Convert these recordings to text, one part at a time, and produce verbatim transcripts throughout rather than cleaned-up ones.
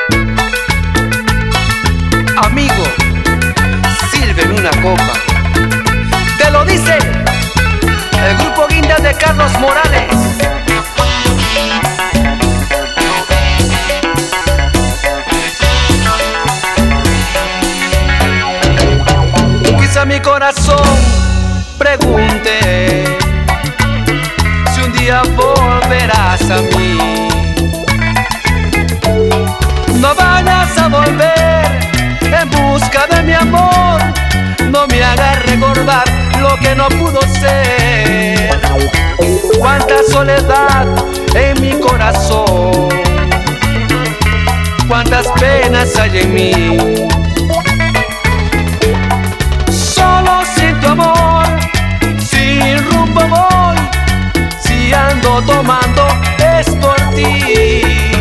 Amigo, sírveme una copa. Te lo dice el grupo Guinda de Carlos Morales. Quizá mi corazón pregunte si un día volverás a mí. No vayas a volver en busca de mi amor, no me hagas recordar lo que no pudo ser. Cuánta soledad en mi corazón, cuántas penas hay en mí. Solo sin tu amor, sin rumbo voy, si ando tomando es por ti.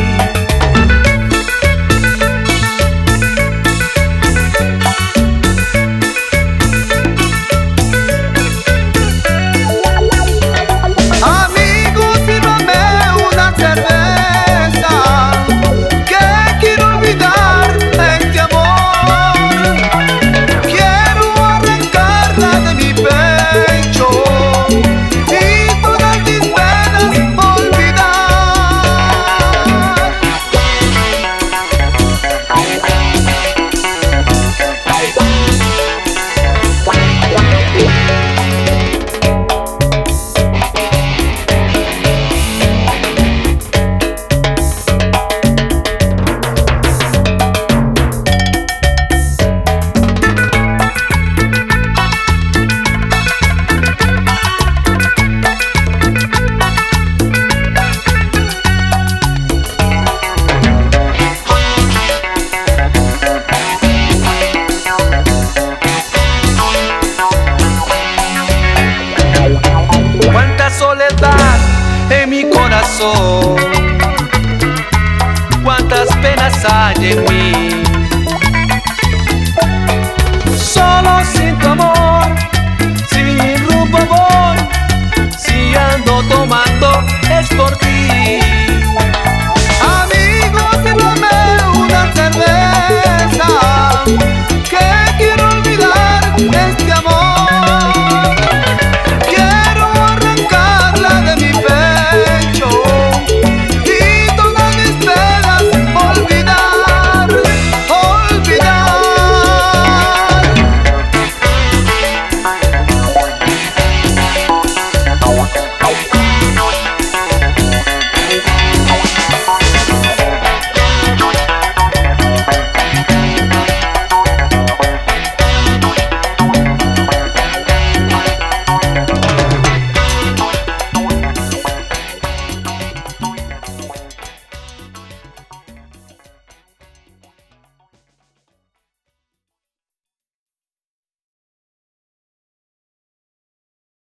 Soledad en mi corazón, cuántas penas hay en mí.